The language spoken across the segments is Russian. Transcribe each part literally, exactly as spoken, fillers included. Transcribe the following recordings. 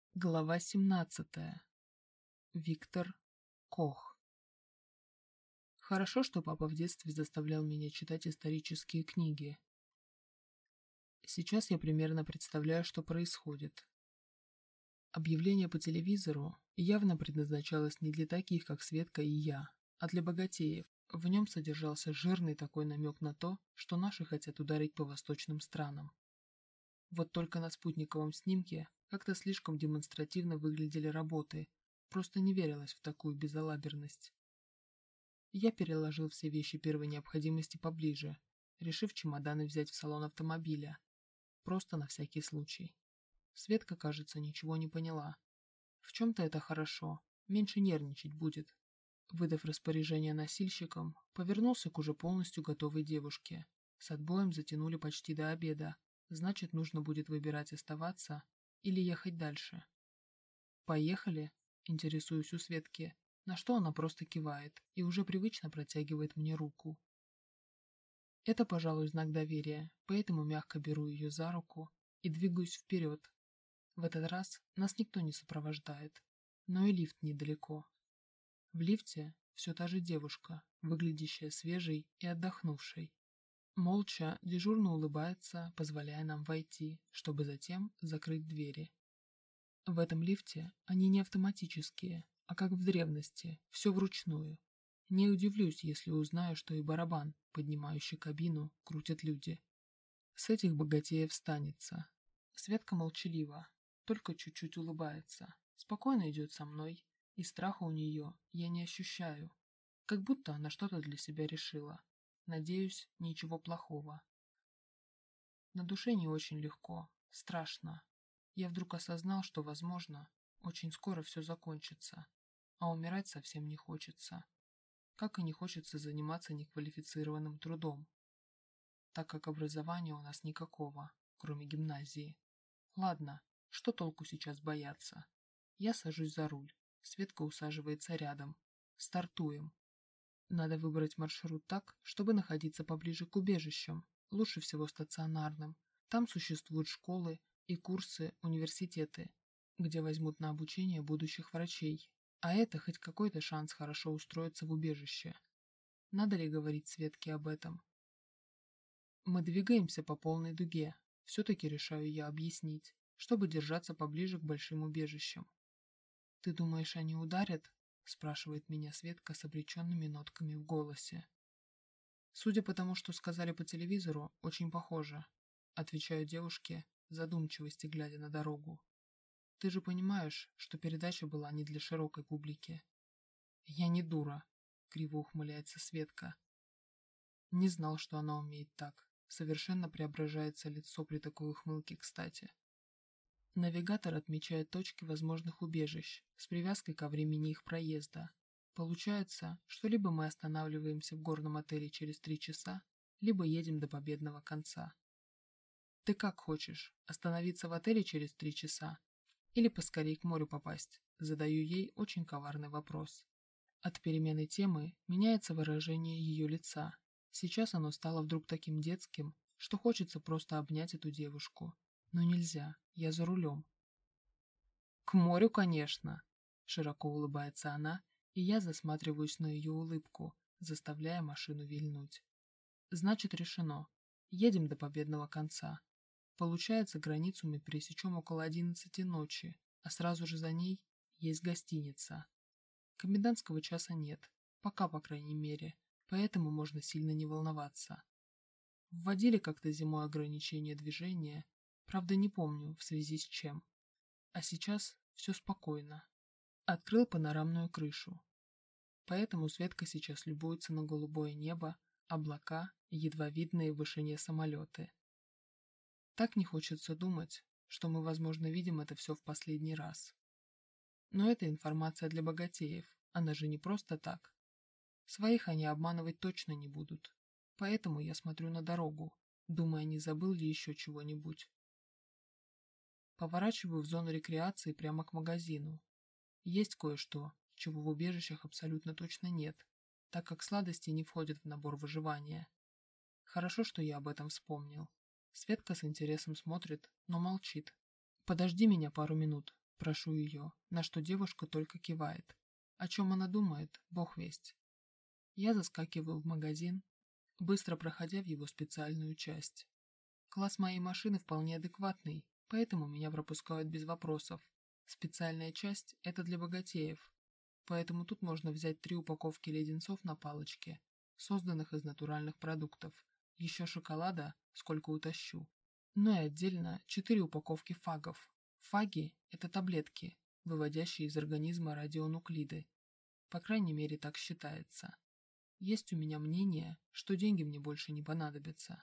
Глава семнадцатая. Виктор Кох. Хорошо, что папа в детстве заставлял меня читать исторические книги. Сейчас я примерно представляю, что происходит. Объявление по телевизору явно предназначалось не для таких, как Светка и я, а для богатеев. В нем содержался жирный такой намек на то, что наши хотят ударить по восточным странам. Вот только на спутниковом снимке как-то слишком демонстративно выглядели работы, просто не верилось в такую безалаберность. Я переложил все вещи первой необходимости поближе, решив чемоданы взять в салон автомобиля, просто на всякий случай. Светка, кажется, ничего не поняла. В чем-то это хорошо, меньше нервничать будет. Выдав распоряжение носильщикам, повернулся к уже полностью готовой девушке. С отбоем затянули почти до обеда, значит, нужно будет выбирать, оставаться или ехать дальше. «Поехали?» – интересуюсь у Светки, на что она просто кивает и уже привычно протягивает мне руку. Это, пожалуй, знак доверия, поэтому мягко беру ее за руку и двигаюсь вперед. В этот раз нас никто не сопровождает, но и лифт недалеко. В лифте все та же девушка, выглядящая свежей и отдохнувшей. Молча, дежурно улыбается, позволяя нам войти, чтобы затем закрыть двери. В этом лифте они не автоматические, а как в древности, все вручную. Не удивлюсь, если узнаю, что и барабан, поднимающий кабину, крутят люди. С этих богатеев станется. Светка молчалива, только чуть-чуть улыбается, спокойно идет со мной, и страха у нее я не ощущаю, как будто она что-то для себя решила. Надеюсь, ничего плохого. На душе не очень легко, страшно. Я вдруг осознал, что, возможно, очень скоро все закончится, а умирать совсем не хочется. Как и не хочется заниматься неквалифицированным трудом, так как образования у нас никакого, кроме гимназии. Ладно, что толку сейчас бояться? Я сажусь за руль, Светка усаживается рядом. Стартуем. Надо выбрать маршрут так, чтобы находиться поближе к убежищам, лучше всего стационарным. Там существуют школы и курсы, университеты, где возьмут на обучение будущих врачей. А это хоть какой-то шанс хорошо устроиться в убежище. Надо ли говорить Светке об этом? Мы двигаемся по полной дуге. Все-таки решаю я объяснить, чтобы держаться поближе к большим убежищам. «Ты думаешь, они ударят?» – спрашивает меня Светка с обреченными нотками в голосе. «Судя по тому, что сказали по телевизору, очень похоже», – отвечаю девушке, в задумчивости глядя на дорогу. «Ты же понимаешь, что передача была не для широкой публики». «Я не дура», – криво ухмыляется Светка. Не знал, что она умеет так. Совершенно преображается лицо при такой ухмылке, кстати. Навигатор отмечает точки возможных убежищ с привязкой ко времени их проезда. Получается, что либо мы останавливаемся в горном отеле через три часа, либо едем до победного конца. Ты как хочешь, остановиться в отеле через три часа или поскорей к морю попасть? Задаю ей очень коварный вопрос. От перемены темы меняется выражение ее лица. Сейчас оно стало вдруг таким детским, что хочется просто обнять эту девушку. Но нельзя, я за рулем. «К морю, конечно!» – широко улыбается она, и я засматриваюсь на ее улыбку, заставляя машину вильнуть. «Значит, решено. Едем до победного конца. Получается, границу мы пересечем около одиннадцати ночи, а сразу же за ней есть гостиница. Комендантского часа нет, пока, по крайней мере, поэтому можно сильно не волноваться. Вводили как-то зимой ограничения движения, правда не помню, в связи с чем. А сейчас все спокойно. Открыл панорамную крышу. Поэтому Светка сейчас любуется на голубое небо, облака и едва видные в вышине самолеты. Так не хочется думать, что мы, возможно, видим это все в последний раз. Но это информация для богатеев, она же не просто так. Своих они обманывать точно не будут. Поэтому я смотрю на дорогу, думая, не забыл ли еще чего-нибудь. Поворачиваю в зону рекреации прямо к магазину. Есть кое-что, чего в убежищах абсолютно точно нет, так как сладости не входят в набор выживания. Хорошо, что я об этом вспомнил. Светка с интересом смотрит, но молчит. «Подожди меня пару минут», Прошу ее, на что девушка только кивает. О чем она думает, бог весть. Я заскакиваю в магазин, быстро проходя в его специальную часть. Класс моей машины вполне адекватный, поэтому меня пропускают без вопросов. Специальная часть – это для богатеев, поэтому тут можно взять три упаковки леденцов на палочке, созданных из натуральных продуктов, еще шоколада, сколько утащу. Ну и отдельно четыре упаковки фагов. Фаги – это таблетки, выводящие из организма радионуклиды. По крайней мере, так считается. Есть у меня мнение, что деньги мне больше не понадобятся.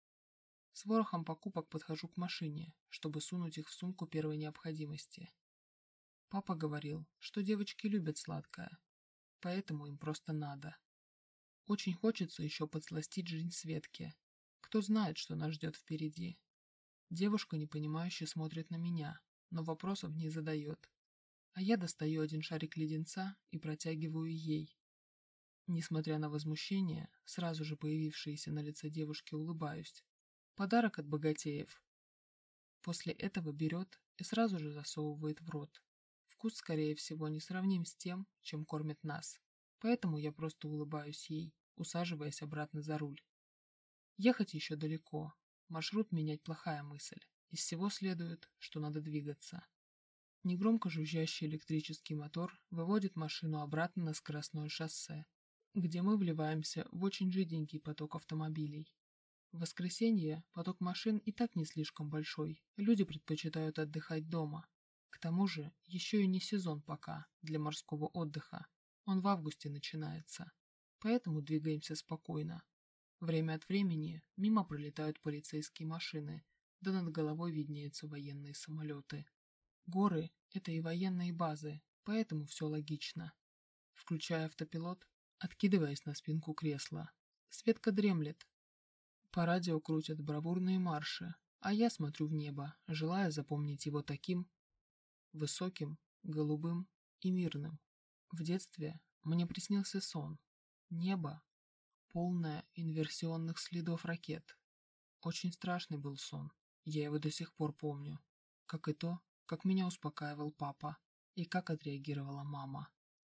С ворохом покупок подхожу к машине, чтобы сунуть их в сумку первой необходимости. Папа говорил, что девочки любят сладкое, поэтому им просто надо. Очень хочется еще подсластить жизнь Светке. Кто знает, что нас ждет впереди. Девушка непонимающе смотрит на меня, но вопросов не задает. А я достаю один шарик леденца и протягиваю ей. Несмотря на возмущение, сразу же появившееся на лице девушки, улыбаюсь. Подарок от богатеев. После этого берет и сразу же засовывает в рот. Вкус, скорее всего, не сравним с тем, чем кормят нас. Поэтому я просто улыбаюсь ей, усаживаясь обратно за руль. Ехать еще далеко. Маршрут менять плохая мысль. Из всего следует, что надо двигаться. Негромко жужжащий электрический мотор выводит машину обратно на скоростное шоссе, где мы вливаемся в очень жиденький поток автомобилей. В воскресенье поток машин и так не слишком большой, люди предпочитают отдыхать дома. К тому же, еще и не сезон пока для морского отдыха, он в августе начинается, поэтому двигаемся спокойно. Время от времени мимо пролетают полицейские машины, да над головой виднеются военные самолеты. Горы – это и военные базы, поэтому все логично. Включая автопилот, откидываясь на спинку кресла. Светка дремлет. По радио крутят бравурные марши, а я смотрю в небо, желая запомнить его таким высоким, голубым и мирным. В детстве мне приснился сон. Небо, полное инверсионных следов ракет. Очень страшный был сон, я его до сих пор помню. Как и то, как меня успокаивал папа, и как отреагировала мама.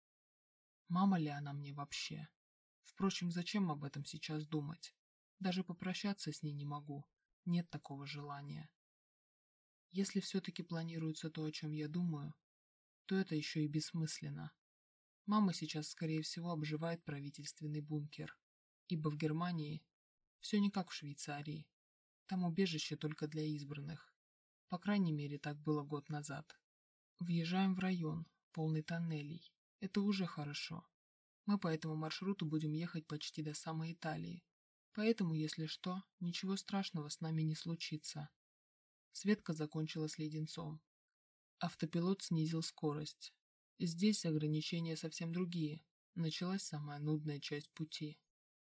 Мама ли она мне вообще? Впрочем, зачем об этом сейчас думать? Даже попрощаться с ней не могу, нет такого желания. Если все-таки планируется то, о чем я думаю, то это еще и бессмысленно. Мама сейчас, скорее всего, обживает правительственный бункер, ибо в Германии все не как в Швейцарии. Там убежище только для избранных. По крайней мере, так было год назад. Въезжаем в район, полный тоннелей. Это уже хорошо. Мы по этому маршруту будем ехать почти до самой Италии. Поэтому, если что, ничего страшного с нами не случится. Светка закончила с леденцом. Автопилот снизил скорость. Здесь ограничения совсем другие. Началась самая нудная часть пути.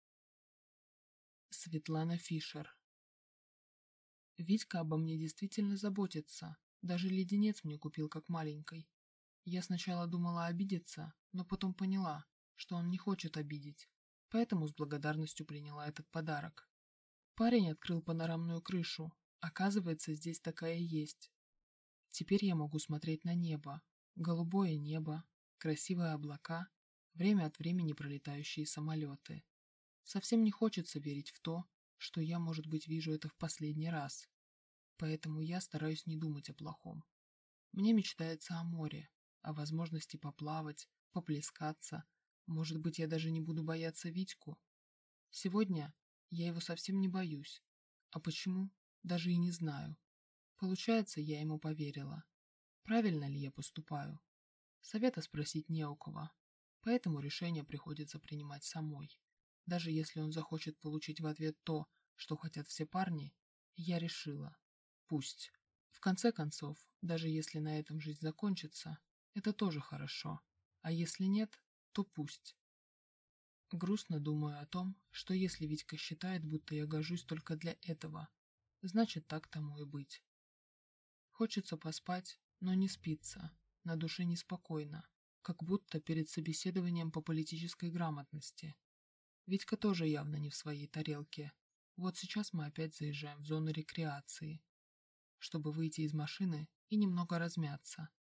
Светлана Фишер. Витька обо мне действительно заботится. Даже леденец мне купил как маленькой. Я сначала думала обидеться, но потом поняла, что он не хочет обидеть, поэтому с благодарностью приняла этот подарок. Парень открыл панорамную крышу. Оказывается, здесь такая есть. Теперь я могу смотреть на небо. Голубое небо, красивые облака, время от времени пролетающие самолеты. Совсем не хочется верить в то, что я, может быть, вижу это в последний раз. Поэтому я стараюсь не думать о плохом. Мне мечтается о море, о возможности поплавать, поплескаться. Может быть, я даже не буду бояться Витьку. Сегодня я его совсем не боюсь. А почему? Даже и не знаю. Получается, я ему поверила. Правильно ли я поступаю? Совета спросить не у кого. Поэтому решение приходится принимать самой. Даже если он захочет получить в ответ то, что хотят все парни, я решила. Пусть. В конце концов, даже если на этом жизнь закончится, это тоже хорошо. А если нет, то пусть. Грустно думаю о том, что если Витька считает, будто я гожусь только для этого, значит, так тому и быть. Хочется поспать, но не спится, на душе неспокойно, как будто перед собеседованием по политической грамотности. Витька тоже явно не в своей тарелке. Вот сейчас мы опять заезжаем в зону рекреации, чтобы выйти из машины и немного размяться.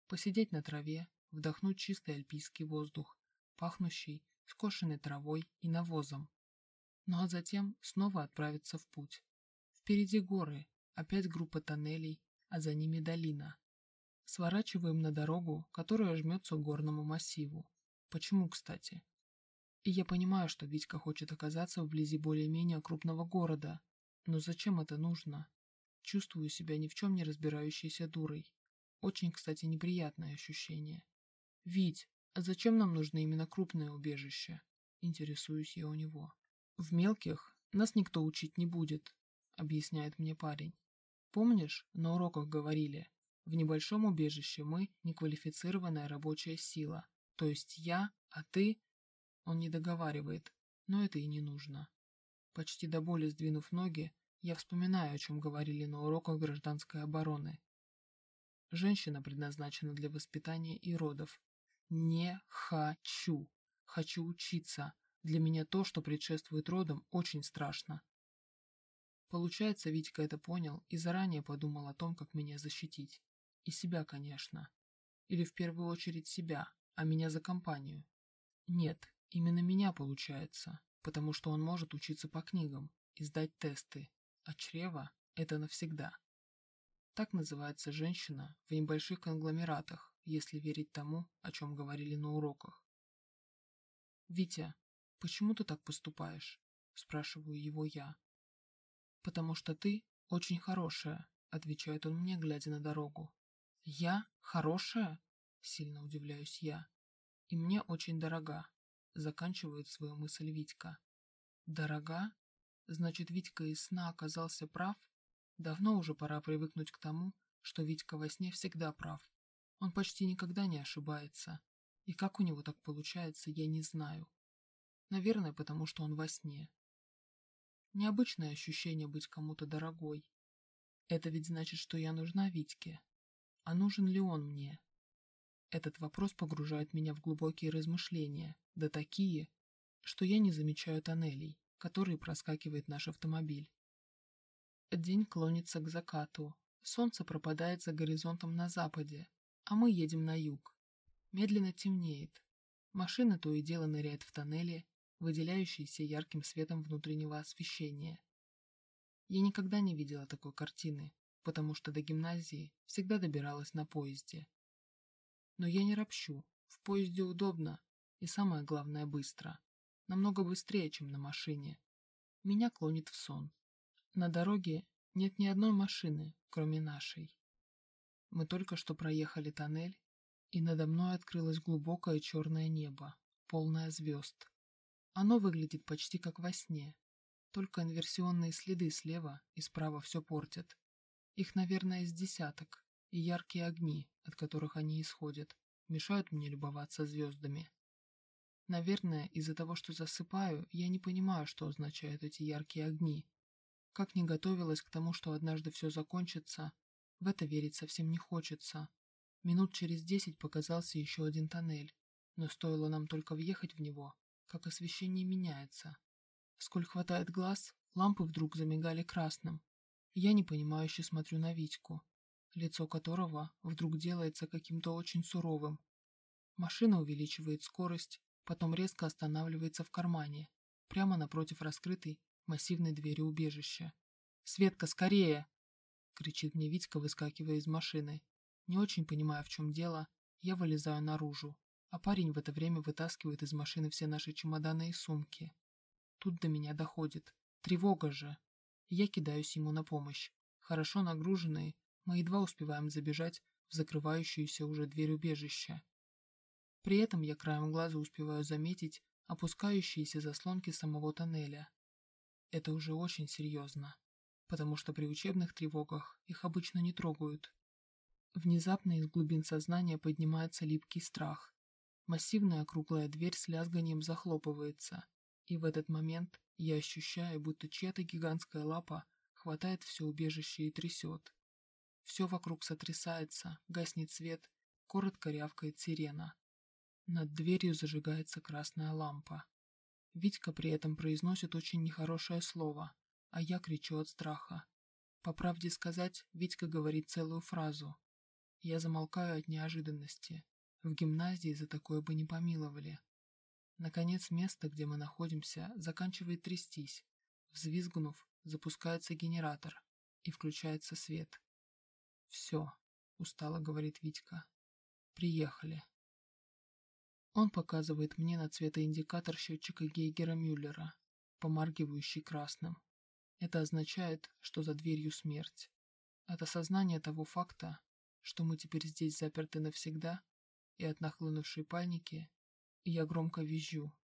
посидеть на траве, вдохнуть чистый альпийский воздух, пахнущий скошенной травой и навозом. Ну а затем снова отправиться в путь. Впереди горы, опять группа тоннелей, а за ними долина. Сворачиваем на дорогу, которая жмется к горному массиву. Почему, кстати? И я понимаю, что Витька хочет оказаться вблизи более-менее крупного города. Но зачем это нужно? Чувствую себя ни в чем не разбирающейся дурой. Очень, кстати, неприятное ощущение. «Вить, а зачем нам нужно именно крупное убежище?» Интересуюсь я у него. «В мелких нас никто учить не будет», — объясняет мне парень. «Помнишь, на уроках говорили, в небольшом убежище мы неквалифицированная рабочая сила, то есть я, а ты...» Он не договаривает, но это и не нужно. Почти до боли сдвинув ноги, я вспоминаю, о чем говорили на уроках гражданской обороны. Женщина предназначена для воспитания и родов. Не хочу. Хочу учиться. Для меня то, что предшествует родам, очень страшно. Получается, Витька это понял и заранее подумал о том, как меня защитить. И себя, конечно. Или в первую очередь себя, а меня за компанию. Нет, именно меня получается, потому что он может учиться по книгам и сдать тесты, а чрево – это навсегда. Так называется женщина в небольших конгломератах, если верить тому, о чем говорили на уроках. «Витя, почему ты так поступаешь?» – спрашиваю его я. «Потому что ты очень хорошая», – отвечает он мне, глядя на дорогу. «Я хорошая?» – сильно удивляюсь я. «И мне очень дорога», – заканчивает свою мысль Витька. «Дорога? Значит, Витька из сна оказался прав?» Давно уже пора привыкнуть к тому, что Витька во сне всегда прав. Он почти никогда не ошибается. И как у него так получается, я не знаю. Наверное, потому что он во сне. Необычное ощущение быть кому-то дорогой. Это ведь значит, что я нужна Витьке. А нужен ли он мне? Этот вопрос погружает меня в глубокие размышления, да такие, что я не замечаю тоннелей, которые проскакивает наш автомобиль. День клонится к закату, солнце пропадает за горизонтом на западе, а мы едем на юг. Медленно темнеет. Машина то и дело ныряет в тоннели, выделяющиеся ярким светом внутреннего освещения. Я никогда не видела такой картины, потому что до гимназии всегда добиралась на поезде. Но я не ропщу, в поезде удобно и, самое главное, быстро. Намного быстрее, чем на машине. Меня клонит в сон. На дороге нет ни одной машины, кроме нашей. Мы только что проехали тоннель, и надо мной открылось глубокое черное небо, полное звезд. Оно выглядит почти как во сне, только инверсионные следы слева и справа все портят. Их, наверное, с десяток, и яркие огни, от которых они исходят, мешают мне любоваться звездами. Наверное, из-за того, что засыпаю, я не понимаю, что означают эти яркие огни. Как не готовилась к тому, что однажды все закончится, в это верить совсем не хочется. Минут через десять показался еще один тоннель, но стоило нам только въехать в него, как освещение меняется. Сколь хватает глаз, лампы вдруг замигали красным. Я непонимающе смотрю на Витьку, лицо которого вдруг делается каким-то очень суровым. Машина увеличивает скорость, потом резко останавливается в кармане, прямо напротив раскрытой массивной двери убежища. «Светка, скорее!» — кричит мне Витька, выскакивая из машины. Не очень понимая, в чем дело, я вылезаю наружу, а парень в это время вытаскивает из машины все наши чемоданы и сумки. Тут до меня доходит. Тревога же! Я кидаюсь ему на помощь. Хорошо нагруженные, мы едва успеваем забежать в закрывающуюся уже дверь убежища. При этом я краем глаза успеваю заметить опускающиеся заслонки самого тоннеля. Это уже очень серьезно, потому что при учебных тревогах их обычно не трогают. Внезапно из глубин сознания поднимается липкий страх. Массивная круглая дверь с лязганием захлопывается, и в этот момент я ощущаю, будто чья-то гигантская лапа хватает все убежище и трясет. Все вокруг сотрясается, гаснет свет, коротко рявкает сирена. Над дверью зажигается красная лампа. Витька при этом произносит очень нехорошее слово, а я кричу от страха. По правде сказать, Витька говорит целую фразу. Я замолкаю от неожиданности. В гимназии за такое бы не помиловали. Наконец, место, где мы находимся, заканчивает трястись. Взвизгнув, запускается генератор, и включается свет. «Все», — устало говорит Витька. «Приехали». Он показывает мне на цветоиндикатор счетчика Гейгера-Мюллера, помаргивающий красным. Это означает, что за дверью смерть. От осознания того факта, что мы теперь здесь заперты навсегда, и от нахлынувшей паники, я громко визжу,